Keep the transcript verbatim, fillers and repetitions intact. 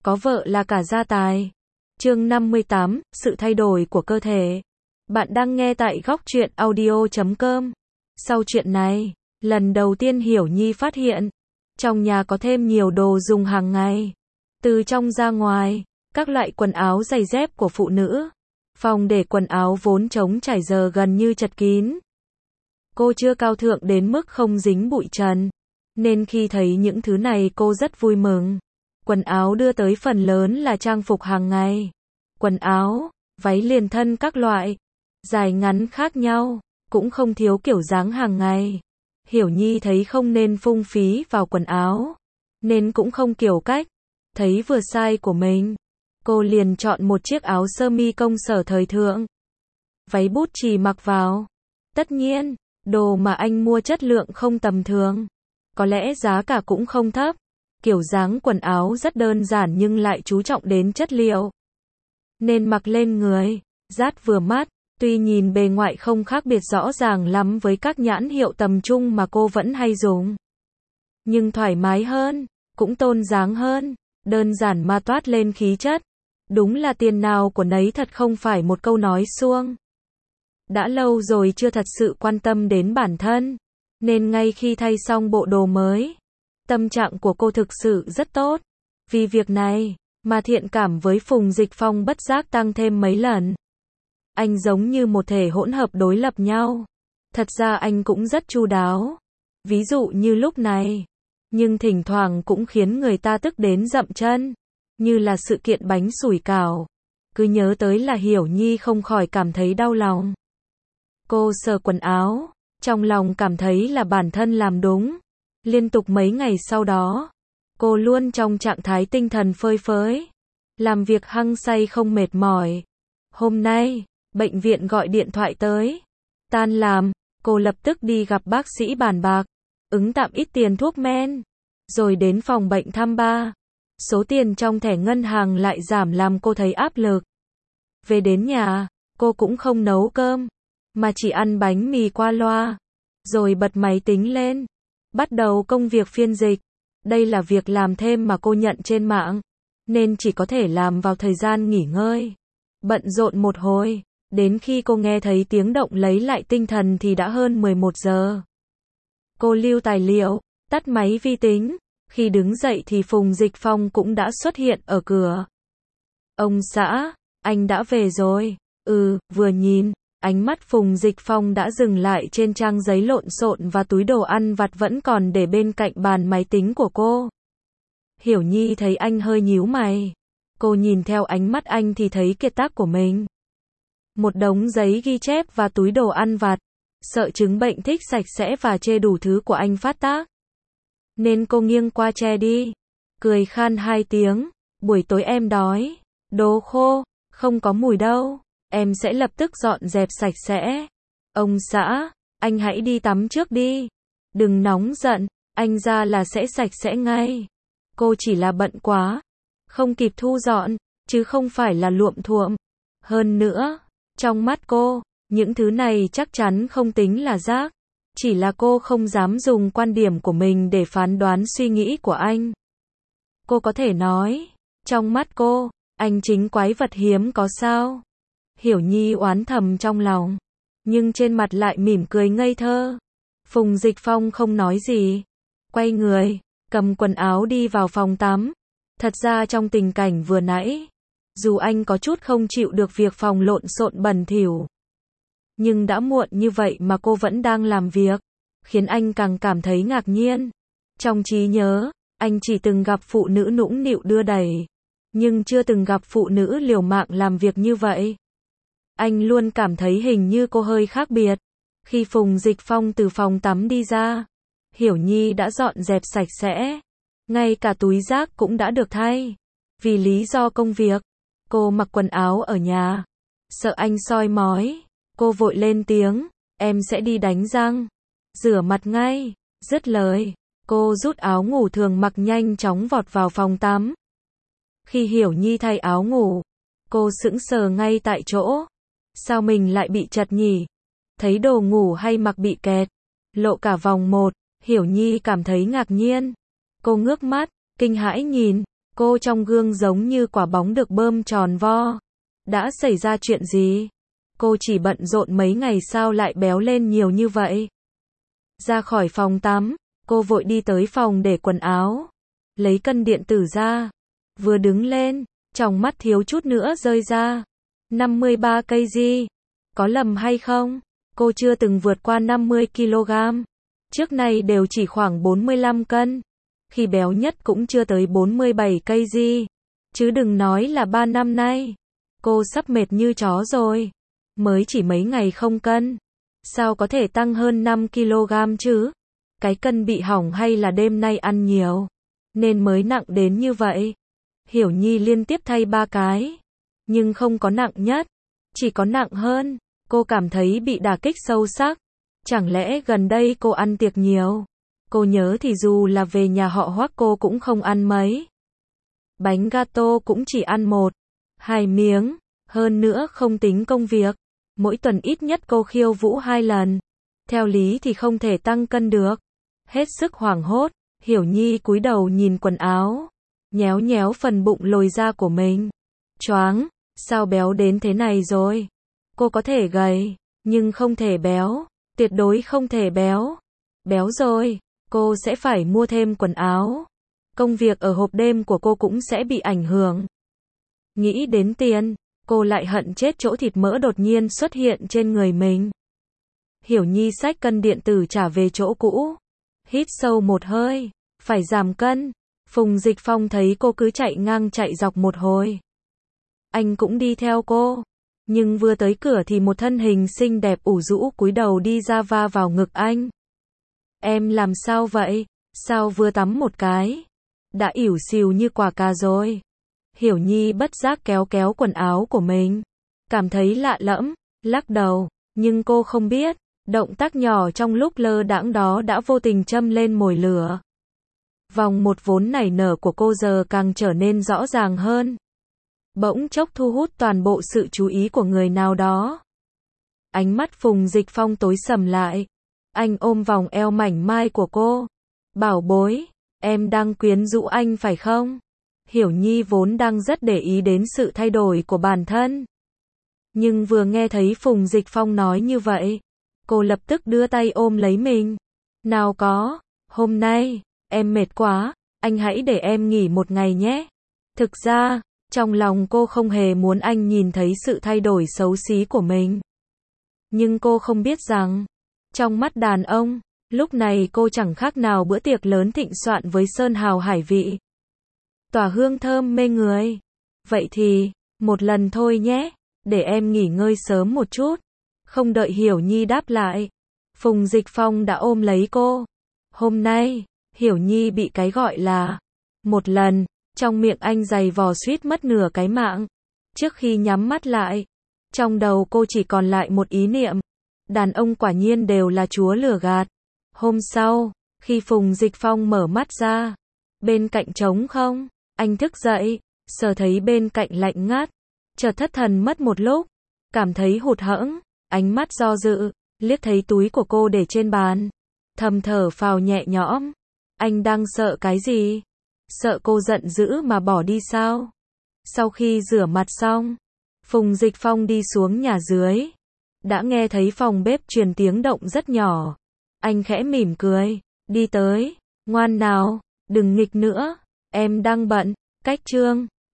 có vợ là cả gia tài. Chương năm mươi tám, sự thay đổi của cơ thể. Bạn đang nghe tại góc truyện audio chấm com. Sau chuyện này, lần đầu tiên Hiểu Nhi phát hiện, trong nhà có thêm nhiều đồ dùng hàng ngày. Từ trong ra ngoài, các loại quần áo giày dép của phụ nữ. Phòng để quần áo vốn trống trải giờ gần như chật kín. Cô chưa cao thượng đến mức không dính bụi trần, nên khi thấy những thứ này cô rất vui mừng. Quần áo đưa tới phần lớn là trang phục hàng ngày. Quần áo, váy liền thân các loại, dài ngắn khác nhau, cũng không thiếu kiểu dáng hàng ngày. Hiểu Nhi thấy không nên phung phí vào quần áo, nên cũng không kiểu cách. Thấy vừa size của mình, cô liền chọn một chiếc áo sơ mi công sở thời thượng. Váy bút chì mặc vào. Tất nhiên, đồ mà anh mua chất lượng không tầm thường. Có lẽ giá cả cũng không thấp. Kiểu dáng quần áo rất đơn giản nhưng lại chú trọng đến chất liệu. Nên mặc lên người, rát vừa mắt, tuy nhìn bề ngoại không khác biệt rõ ràng lắm với các nhãn hiệu tầm trung mà cô vẫn hay dùng. Nhưng thoải mái hơn, cũng tôn dáng hơn, đơn giản mà toát lên khí chất. Đúng là tiền nào của nấy thật, không phải một câu nói suông. Đã lâu rồi chưa thật sự quan tâm đến bản thân, nên ngay khi thay xong bộ đồ mới, tâm trạng của cô thực sự rất tốt. Vì việc này, mà thiện cảm với Phùng Dịch Phong bất giác tăng thêm mấy lần. Anh giống như một thể hỗn hợp đối lập nhau. Thật ra anh cũng rất chu đáo. Ví dụ như lúc này. Nhưng thỉnh thoảng cũng khiến người ta tức đến dậm chân. Như là sự kiện bánh sủi cảo. Cứ nhớ tới là Hiểu Nhi không khỏi cảm thấy đau lòng. Cô sờ quần áo, trong lòng cảm thấy là bản thân làm đúng. Liên tục mấy ngày sau đó, cô luôn trong trạng thái tinh thần phơi phới, làm việc hăng say không mệt mỏi. Hôm nay, bệnh viện gọi điện thoại tới. Tan làm, cô lập tức đi gặp bác sĩ bàn bạc, ứng tạm ít tiền thuốc men, rồi đến phòng bệnh thăm ba. Số tiền trong thẻ ngân hàng lại giảm làm cô thấy áp lực. Về đến nhà, cô cũng không nấu cơm, mà chỉ ăn bánh mì qua loa, rồi bật máy tính lên, bắt đầu công việc phiên dịch. Đây là việc làm thêm mà cô nhận trên mạng, nên chỉ có thể làm vào thời gian nghỉ ngơi. Bận rộn một hồi, đến khi cô nghe thấy tiếng động lấy lại tinh thần thì đã hơn mười một giờ. Cô lưu tài liệu, tắt máy vi tính. Khi đứng dậy thì Phùng Dịch Phong cũng đã xuất hiện ở cửa. Ông xã, anh đã về rồi. Ừ, vừa nhìn, ánh mắt Phùng Dịch Phong đã dừng lại trên trang giấy lộn xộn và túi đồ ăn vặt vẫn còn để bên cạnh bàn máy tính của cô. Hiểu Nhi thấy anh hơi nhíu mày. Cô nhìn theo ánh mắt anh thì thấy kiệt tác của mình. Một đống giấy ghi chép và túi đồ ăn vặt. Sợ chứng bệnh thích sạch sẽ và chê đủ thứ của anh phát tác, nên cô nghiêng qua che đi. Cười khan hai tiếng. Buổi tối em đói. Đồ khô, không có mùi đâu. Em sẽ lập tức dọn dẹp sạch sẽ. Ông xã, anh hãy đi tắm trước đi. Đừng nóng giận, anh ra là sẽ sạch sẽ ngay. Cô chỉ là bận quá, không kịp thu dọn, chứ không phải là luộm thuộm. Hơn nữa, trong mắt cô, những thứ này chắc chắn không tính là rác. Chỉ là cô không dám dùng quan điểm của mình để phán đoán suy nghĩ của anh. Cô có thể nói, trong mắt cô, anh chính quái vật hiếm có sao. Hiểu Nhi oán thầm trong lòng, nhưng trên mặt lại mỉm cười ngây thơ. Phùng Dịch Phong không nói gì, quay người, cầm quần áo đi vào phòng tắm. Thật ra trong tình cảnh vừa nãy, dù anh có chút không chịu được việc phòng lộn xộn bẩn thỉu, nhưng đã muộn như vậy mà cô vẫn đang làm việc, khiến anh càng cảm thấy ngạc nhiên. Trong trí nhớ, anh chỉ từng gặp phụ nữ nũng nịu đưa đẩy, nhưng chưa từng gặp phụ nữ liều mạng làm việc như vậy. Anh luôn cảm thấy hình như cô hơi khác biệt. Khi Phùng Dịch Phong từ phòng tắm đi ra, Hiểu Nhi đã dọn dẹp sạch sẽ. Ngay cả túi rác cũng đã được thay. Vì lý do công việc, cô mặc quần áo ở nhà. Sợ anh soi mói, cô vội lên tiếng, em sẽ đi đánh răng, rửa mặt ngay. Dứt lời, cô rút áo ngủ thường mặc nhanh chóng vọt vào phòng tắm. Khi Hiểu Nhi thay áo ngủ, cô sững sờ ngay tại chỗ. Sao mình lại bị chật nhỉ? Thấy đồ ngủ hay mặc bị kẹt, lộ cả vòng một, Hiểu Nhi cảm thấy ngạc nhiên. Cô ngước mắt, kinh hãi nhìn, Cô trong gương giống như quả bóng được bơm tròn vo. Đã xảy ra chuyện gì? Cô chỉ bận rộn mấy ngày sao lại béo lên nhiều như vậy? Ra khỏi phòng tắm, cô vội đi tới phòng để quần áo. Lấy cân điện tử ra. Vừa đứng lên, tròng mắt thiếu chút nữa rơi ra. năm mươi ba cây gi. Có lầm hay không? Cô chưa từng vượt qua năm mươi ki lô gam. Trước nay đều chỉ khoảng bốn mươi lăm cân. Khi béo nhất cũng chưa tới bốn mươi bảy cây gi. Chứ đừng nói là ba năm nay. Cô sắp mệt như chó rồi. Mới chỉ mấy ngày không cân. Sao có thể tăng hơn năm ki lô gam chứ? Cái cân bị hỏng hay là đêm nay ăn nhiều? Nên mới nặng đến như vậy. Hiểu Nhi liên tiếp thay ba cái. Nhưng không có nặng nhất. Chỉ có nặng hơn. Cô cảm thấy bị đả kích sâu sắc. Chẳng lẽ gần đây cô ăn tiệc nhiều? Cô nhớ thì dù là về nhà họ Hoắc cô cũng không ăn mấy. Bánh gato cũng chỉ ăn một, hai miếng. Hơn nữa không tính công việc. Mỗi tuần ít nhất cô khiêu vũ hai lần. Theo lý thì không thể tăng cân được. Hết sức hoảng hốt, Hiểu Nhi cúi đầu nhìn quần áo. Nhéo nhéo phần bụng lồi ra của mình. Choáng, sao béo đến thế này rồi? Cô có thể gầy, nhưng không thể béo. Tuyệt đối không thể béo. Béo rồi, cô sẽ phải mua thêm quần áo. Công việc ở hộp đêm của cô cũng sẽ bị ảnh hưởng. Nghĩ đến tiền, cô lại hận chết chỗ thịt mỡ đột nhiên xuất hiện trên người mình. Hiểu Nhi xách cân điện tử trả về chỗ cũ. Hít sâu một hơi, phải giảm cân. Phùng Dịch Phong thấy cô cứ chạy ngang chạy dọc một hồi. Anh cũng đi theo cô. Nhưng vừa tới cửa thì một thân hình xinh đẹp ủ rũ cúi đầu đi ra va vào ngực anh. Em làm sao vậy? Sao vừa tắm một cái? Đã ỉu xìu như quả cà rồi. Hiểu Nhi bất giác kéo kéo quần áo của mình. Cảm thấy lạ lẫm, lắc đầu. Nhưng cô không biết, động tác nhỏ trong lúc lơ đãng đó đã vô tình châm lên mồi lửa. Vòng một vốn nảy nở của cô giờ càng trở nên rõ ràng hơn. Bỗng chốc thu hút toàn bộ sự chú ý của người nào đó. Ánh mắt Phùng Dịch Phong tối sầm lại. Anh ôm vòng eo mảnh mai của cô. Bảo bối, em đang quyến rũ anh phải không? Hiểu Nhi vốn đang rất để ý đến sự thay đổi của bản thân. Nhưng vừa nghe thấy Phùng Dịch Phong nói như vậy, cô lập tức đưa tay ôm lấy mình. Nào có, hôm nay, em mệt quá, anh hãy để em nghỉ một ngày nhé. Thực ra, trong lòng cô không hề muốn anh nhìn thấy sự thay đổi xấu xí của mình. Nhưng cô không biết rằng, trong mắt đàn ông, lúc này cô chẳng khác nào bữa tiệc lớn thịnh soạn với sơn hào hải vị. Tỏa hương thơm mê người. Vậy thì, một lần thôi nhé, để em nghỉ ngơi sớm một chút. Không đợi Hiểu Nhi đáp lại, Phùng Dịch Phong đã ôm lấy cô. Hôm nay, Hiểu Nhi bị cái gọi là một lần, trong miệng anh giày vò suýt mất nửa cái mạng. Trước khi nhắm mắt lại, trong đầu cô chỉ còn lại một ý niệm. Đàn ông quả nhiên đều là chúa lừa gạt. Hôm sau, khi Phùng Dịch Phong mở mắt ra, bên cạnh trống không, anh thức dậy, sờ thấy bên cạnh lạnh ngắt, chợt thất thần mất một lúc, cảm thấy hụt hẫng, ánh mắt do dự, liếc thấy túi của cô để trên bàn, thầm thở phào nhẹ nhõm. Anh đang sợ cái gì? Sợ cô giận dữ mà bỏ đi sao? Sau khi rửa mặt xong, Phùng Dịch Phong đi xuống nhà dưới. Đã nghe thấy phòng bếp truyền tiếng động rất nhỏ. Anh khẽ mỉm cười, đi tới, ngoan nào, đừng nghịch nữa, em đang bận. Cách chương